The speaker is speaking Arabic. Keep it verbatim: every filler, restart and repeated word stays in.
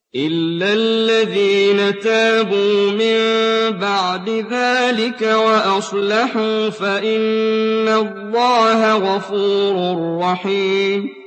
إِلَّا الَّذِينَ تَابُوا مِن بَعْدِ ذَٰلِكَ وَأَصْلَحُوا فَإِنَّ اللَّهَ غَفُورٌ رَّحِيمٌ